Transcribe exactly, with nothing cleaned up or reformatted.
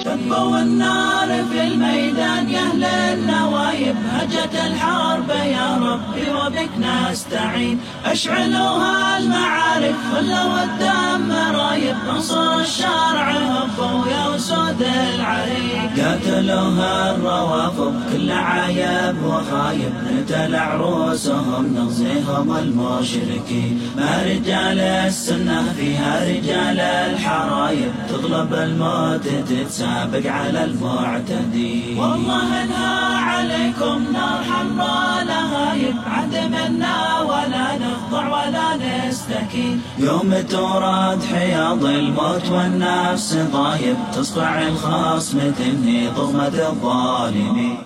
شبوا النار في الميدان يا أهل النوايب، هجت الحرب يا ربي وبك نستعين. اشعلوها المعارك خلوا الدم رايب، انصر الشرع هبوا يا أسود العريق. قاتلوها الروافض كل عايب وخايب، نتلع رؤوسهم نغزيهم المشركين. ما رجال السنة فيها رجال الحرايب، تطلب الموت تتسابق على المعتدين. والله انها عليكم نار حمراء لهايب، عهد منا ولا نخضع ولا نستكين. يوم تورد حياض الموت والنفس ضايب، تصقع الخصم تنهي ضغمة الظالمين.